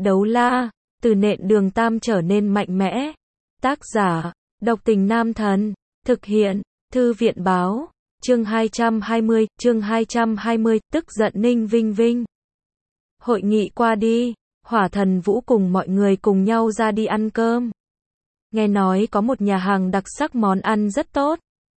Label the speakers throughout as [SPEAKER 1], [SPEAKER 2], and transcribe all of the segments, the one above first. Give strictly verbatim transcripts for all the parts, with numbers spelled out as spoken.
[SPEAKER 1] Đấu la, từ nện Đường Tam trở nên mạnh mẽ. Tác giả, Độc Tình Nam Thần. Thực hiện, Thư viện báo. Chương hai trăm hai mươi, chương hai trăm hai mươi, tức giận Ninh Vinh Vinh. Hội nghị qua đi, Hỏa Thần Vũ cùng mọi người cùng nhau ra đi ăn cơm. Nghe nói có một nhà hàng đặc sắc món ăn rất tốt.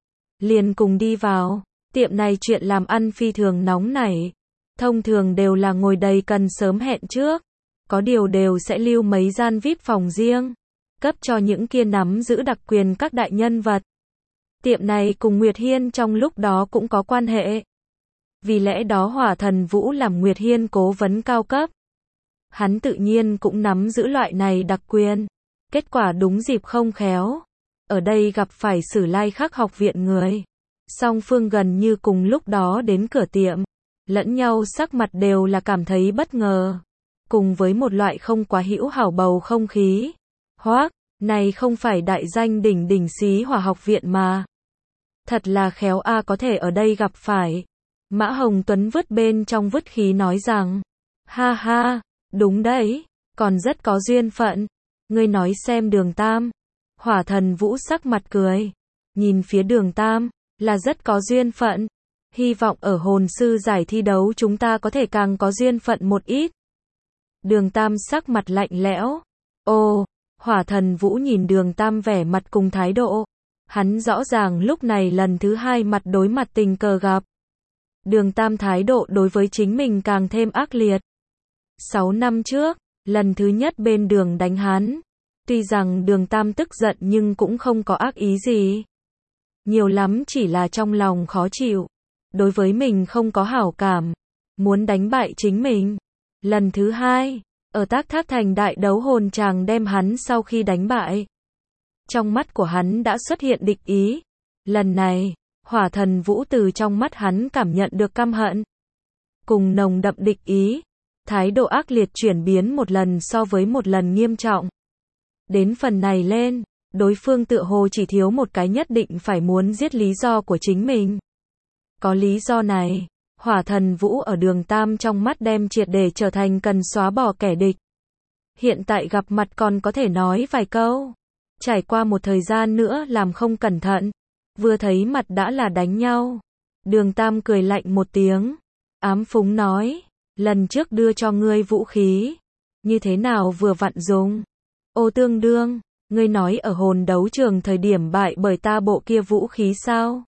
[SPEAKER 1] Liền cùng đi vào, tiệm này chuyện làm ăn phi thường nóng nảy. Thông thường đều là ngồi đầy cần sớm hẹn trước. Có điều đều sẽ lưu mấy gian vi ai pi phòng riêng, cấp cho những kia nắm giữ đặc quyền các đại nhân vật. Tiệm này cùng Nguyệt Hiên trong lúc đó cũng có quan hệ. Vì lẽ đó Hỏa Thần Vũ làm Nguyệt Hiên cố vấn cao cấp. Hắn tự nhiên cũng nắm giữ loại này đặc quyền. Kết quả đúng dịp không khéo. Ở đây gặp phải Sử Lai Khắc học viện người. Song phương gần như cùng lúc đó đến cửa tiệm. Lẫn nhau sắc mặt đều là cảm thấy bất ngờ. Cùng với một loại không quá hữu hảo bầu không khí. Hoác, này không phải đại danh đỉnh đỉnh Xí Hỏa học viện mà. Thật là khéo a có thể ở đây gặp phải. Mã Hồng Tuấn vứt bên trong vứt khí nói rằng. Ha ha, đúng đấy, còn rất có duyên phận. Ngươi nói xem Đường Tam. Hỏa Thần Vũ sắc mặt cười. Nhìn phía Đường Tam, là rất có duyên phận. Hy vọng ở hồn sư giải thi đấu chúng ta có thể càng có duyên phận một ít. Đường Tam sắc mặt lạnh lẽo. Ồ, Hỏa Thần Vũ nhìn Đường Tam vẻ mặt cùng thái độ. Hắn rõ ràng lúc này lần thứ hai mặt đối mặt tình cờ gặp. Đường Tam thái độ đối với chính mình càng thêm ác liệt. Sáu năm trước, lần thứ nhất bên đường đánh hắn. Tuy rằng Đường Tam tức giận nhưng cũng không có ác ý gì. Nhiều lắm chỉ là trong lòng khó chịu. Đối với mình không có hảo cảm. Muốn đánh bại chính mình. Lần thứ hai, ở Tác Thác Thành đại đấu hồn tràng đem hắn sau khi đánh bại. Trong mắt của hắn đã xuất hiện địch ý. Lần này, Hỏa Thần Vũ từ trong mắt hắn cảm nhận được căm hận. Cùng nồng đậm địch ý. Thái độ ác liệt chuyển biến một lần so với một lần nghiêm trọng. Đến phần này lên, đối phương tựa hồ chỉ thiếu một cái nhất định phải muốn giết lý do của chính mình. Có lý do này, Hỏa Thần Vũ ở Đường Tam trong mắt đem triệt để trở thành cần xóa bỏ kẻ địch. Hiện tại gặp mặt còn có thể nói vài câu. Trải qua một thời gian nữa làm không cẩn thận. Vừa thấy mặt đã là đánh nhau. Đường Tam cười lạnh một tiếng. Ám phúng nói. Lần trước đưa cho ngươi vũ khí. Như thế nào vừa vặn dùng. Ô tương đương. Ngươi nói ở hồn đấu trường thời điểm bại bởi ta bộ kia vũ khí sao?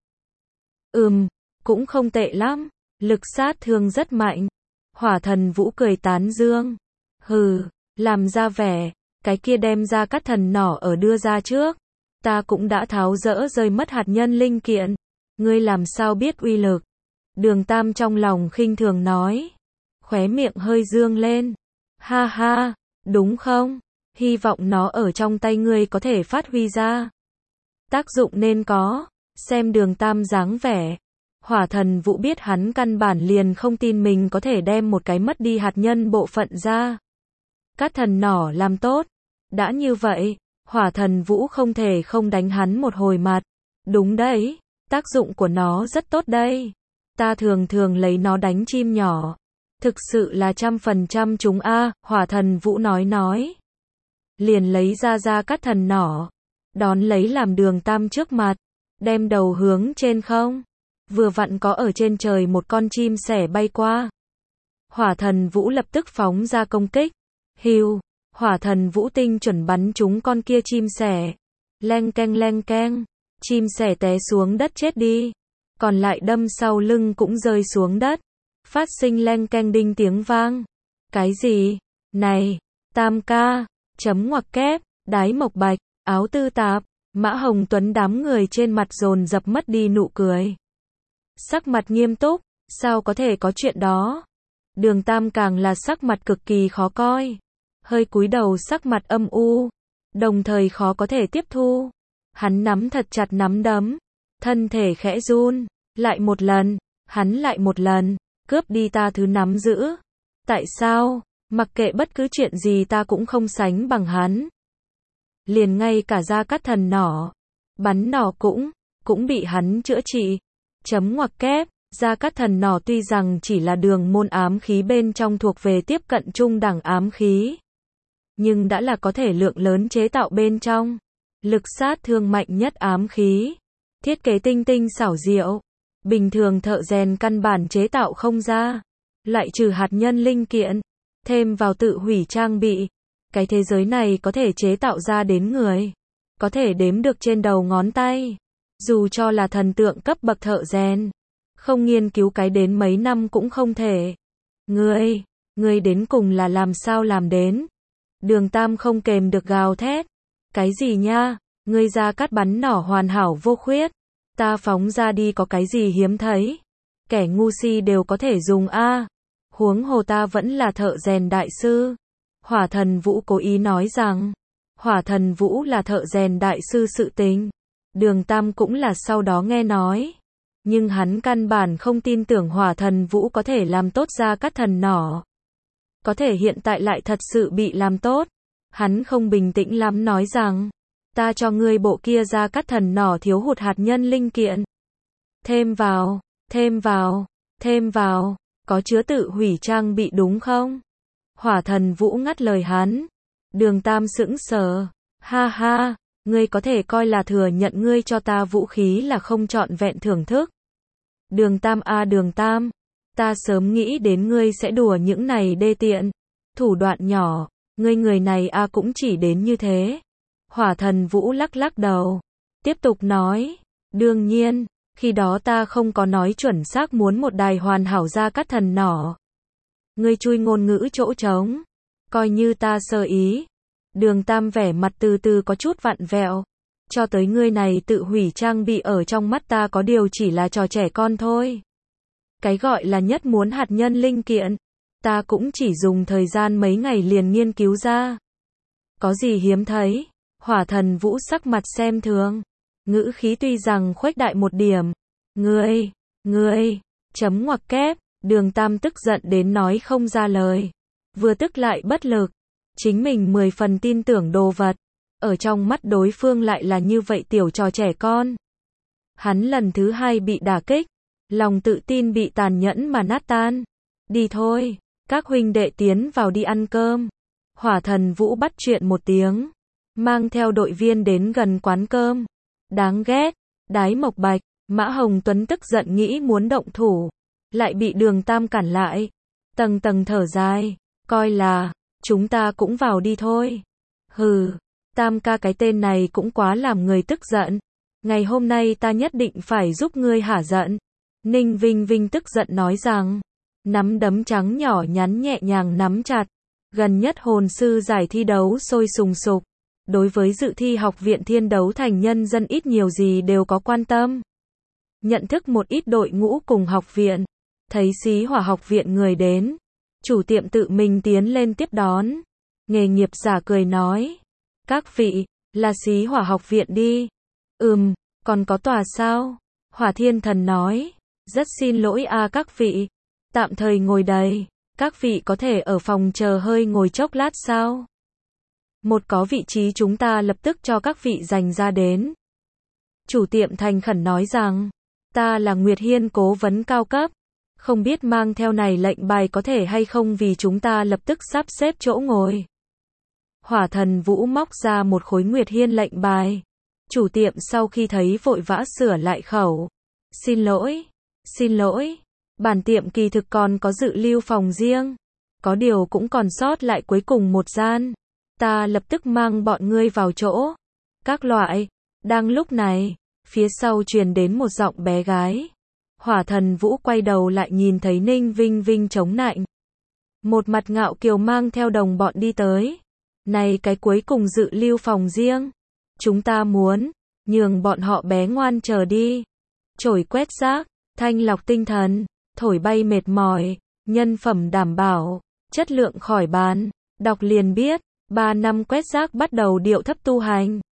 [SPEAKER 1] Ừm, cũng không tệ lắm. Lực sát thương rất mạnh. Hỏa Thần Vũ cười tán dương. Hừ, làm ra vẻ. Cái kia đem ra cắt thần nỏ ở đưa ra trước. Ta cũng đã tháo dỡ rơi mất hạt nhân linh kiện. Ngươi làm sao biết uy lực? Đường Tam trong lòng khinh thường nói. Khóe miệng hơi dương lên. Ha ha, đúng không? Hy vọng nó ở trong tay ngươi có thể phát huy ra. Tác dụng nên có. Xem Đường Tam dáng vẻ. Hỏa Thần Vũ biết hắn căn bản liền không tin mình có thể đem một cái mất đi hạt nhân bộ phận ra. Cắt thần nỏ làm tốt. Đã như vậy, Hỏa Thần Vũ không thể không đánh hắn một hồi mặt. Đúng đấy, tác dụng của nó rất tốt đây. Ta thường thường lấy nó đánh chim nhỏ. Thực sự là trăm phần trăm chúng a, Hỏa Thần Vũ nói nói. Liền lấy ra ra cắt thần nỏ. Đón lấy làm Đường Tam trước mặt. Đem đầu hướng trên không. Vừa vặn có ở trên trời một con chim sẻ bay qua. Hỏa Thần Vũ lập tức phóng ra công kích. Hiu, Hỏa Thần Vũ tinh chuẩn bắn trúng con kia chim sẻ. Leng keng leng keng, chim sẻ té xuống đất chết đi. Còn lại đâm sau lưng cũng rơi xuống đất. Phát sinh leng keng đinh tiếng vang. Cái gì? Này, Tam ca, chấm ngoặc kép, đái mộc bạch, áo tư tạp, Mã Hồng Tuấn đám người trên mặt dồn dập mất đi nụ cười. Sắc mặt nghiêm túc, sao có thể có chuyện đó? Đường Tam càng là sắc mặt cực kỳ khó coi. Hơi cúi đầu sắc mặt âm u. Đồng thời khó có thể tiếp thu. Hắn nắm thật chặt nắm đấm. Thân thể khẽ run. Lại một lần. Hắn lại một lần. Cướp đi ta thứ nắm giữ. Tại sao? Mặc kệ bất cứ chuyện gì ta cũng không sánh bằng hắn. Liền ngay cả ra cắt thần nỏ. Bắn nỏ cũng. Cũng bị hắn chữa trị. Chấm ngoặc kép. Gia Cát Thần nỏ tuy rằng chỉ là đường môn ám khí bên trong thuộc về tiếp cận trung đẳng ám khí. nhưng đã là có thể lượng lớn chế tạo bên trong. Lực sát thương mạnh nhất ám khí. Thiết kế tinh tinh xảo diệu. Bình thường thợ rèn căn bản chế tạo không ra. Lại trừ hạt nhân linh kiện. Thêm vào tự hủy trang bị. Cái thế giới này có thể chế tạo ra đến người. Có thể đếm được trên đầu ngón tay. Dù cho là thần tượng cấp bậc thợ rèn. Không nghiên cứu cái đến mấy năm cũng không thể. Ngươi, ngươi đến cùng là làm sao làm đến? Đường Tam không kềm được gào thét. Cái gì nha? Ngươi ra cắt bắn nỏ hoàn hảo vô khuyết. Ta phóng ra đi có cái gì hiếm thấy? Kẻ ngu si đều có thể dùng a. Huống hồ ta vẫn là thợ rèn đại sư. Hỏa Thần Vũ cố ý nói rằng, Hỏa Thần Vũ là thợ rèn đại sư sự tình. Đường Tam cũng là sau đó nghe nói. Nhưng hắn căn bản không tin tưởng Hỏa Thần Vũ có thể làm tốt ra cắt thần nỏ. Có thể hiện tại lại thật sự bị làm tốt. Hắn không bình tĩnh lắm nói rằng, ta cho ngươi bộ kia ra cắt thần nỏ thiếu hụt hạt nhân linh kiện. Thêm vào, thêm vào, thêm vào, có chứa tự hủy trang bị đúng không? Hỏa Thần Vũ ngắt lời hắn. Đường Tam sững sờ. Ha ha, ngươi có thể coi là thừa nhận ngươi cho ta vũ khí là không trọn vẹn thưởng thức. Đường Tam a Đường Tam, ta sớm nghĩ đến ngươi sẽ đùa những này đê tiện. Thủ đoạn nhỏ, ngươi người này a cũng chỉ đến như thế. Hỏa Thần Vũ lắc lắc đầu. Tiếp tục nói, đương nhiên, khi đó ta không có nói chuẩn xác muốn một đài hoàn hảo ra cắt thần nỏ. Ngươi chui ngôn ngữ chỗ trống. Coi như ta sơ ý. Đường Tam vẻ mặt từ từ có chút vặn vẹo. Cho tới ngươi này tự hủy trang bị ở trong mắt ta có điều chỉ là trò trẻ con thôi. Cái gọi là nhất muốn hạt nhân linh kiện. Ta cũng chỉ dùng thời gian mấy ngày liền nghiên cứu ra. Có gì hiếm thấy? Hỏa Thần Vũ sắc mặt xem thường. Ngữ khí tuy rằng khuếch đại một điểm. Ngươi, ngươi, chấm ngoặc kép. Đường Tam tức giận đến nói không ra lời. Vừa tức lại bất lực. Chính mình mười phần tin tưởng đồ vật. Ở trong mắt đối phương lại là như vậy tiểu trò trẻ con. Hắn lần thứ hai bị đả kích. Lòng tự tin bị tàn nhẫn mà nát tan. Đi thôi, các huynh đệ tiến vào đi ăn cơm. Hỏa Thần Vũ bắt chuyện một tiếng. Mang theo đội viên đến gần quán cơm. Đáng ghét. Đái Mộc Bạch, Mã Hồng Tuấn tức giận nghĩ muốn động thủ. Lại bị Đường Tam cản lại. Tầng tầng thở dài. Coi là, chúng ta cũng vào đi thôi. Hừ, Tam ca cái tên này cũng quá làm người tức giận. Ngày hôm nay ta nhất định phải giúp ngươi hả giận. Ninh Vinh Vinh tức giận nói rằng, nắm đấm trắng nhỏ nhắn nhẹ nhàng nắm chặt. Gần nhất hồn sư giải thi đấu sôi sùng sục. Đối với dự thi học viện thiên đấu thành nhân dân ít nhiều gì đều có quan tâm. Nhận thức một ít đội ngũ cùng học viện. Thấy Xí Hỏa học viện người đến. Chủ tiệm tự mình tiến lên tiếp đón. Nghề nghiệp giả cười nói. Các vị, là Xí Hỏa học viện đi. Ừm, còn có tòa sao? Hỏa Thiên Thần nói. Rất xin lỗi a các vị. Tạm thời ngồi đầy. Các vị có thể ở phòng chờ hơi ngồi chốc lát sao? Một có vị trí chúng ta lập tức cho các vị dành ra đến. Chủ tiệm thành khẩn nói rằng. Ta là Nguyệt Hiên cố vấn cao cấp. Không biết mang theo này lệnh bài có thể hay không vì chúng ta lập tức sắp xếp chỗ ngồi. Hỏa Thần Vũ móc ra một khối Nguyệt Hiên lệnh bài. Chủ tiệm sau khi thấy vội vã sửa lại khẩu. Xin lỗi, xin lỗi. Bản tiệm kỳ thực còn có dự lưu phòng riêng. Có điều cũng còn sót lại cuối cùng một gian. Ta lập tức mang bọn ngươi vào chỗ. Các loại. Đang lúc này, phía sau truyền đến một giọng bé gái. Hỏa Thần Vũ quay đầu lại nhìn thấy Ninh Vinh Vinh chống nạnh. Một mặt ngạo kiều mang theo đồng bọn đi tới. Này cái cuối cùng dự lưu phòng riêng. Chúng ta muốn, nhường bọn họ bé ngoan chờ đi. Chổi quét rác, thanh lọc tinh thần, thổi bay mệt mỏi, nhân phẩm đảm bảo, chất lượng khỏi bàn. Đọc liền biết, ba năm quét rác bắt đầu điệu thấp tu hành.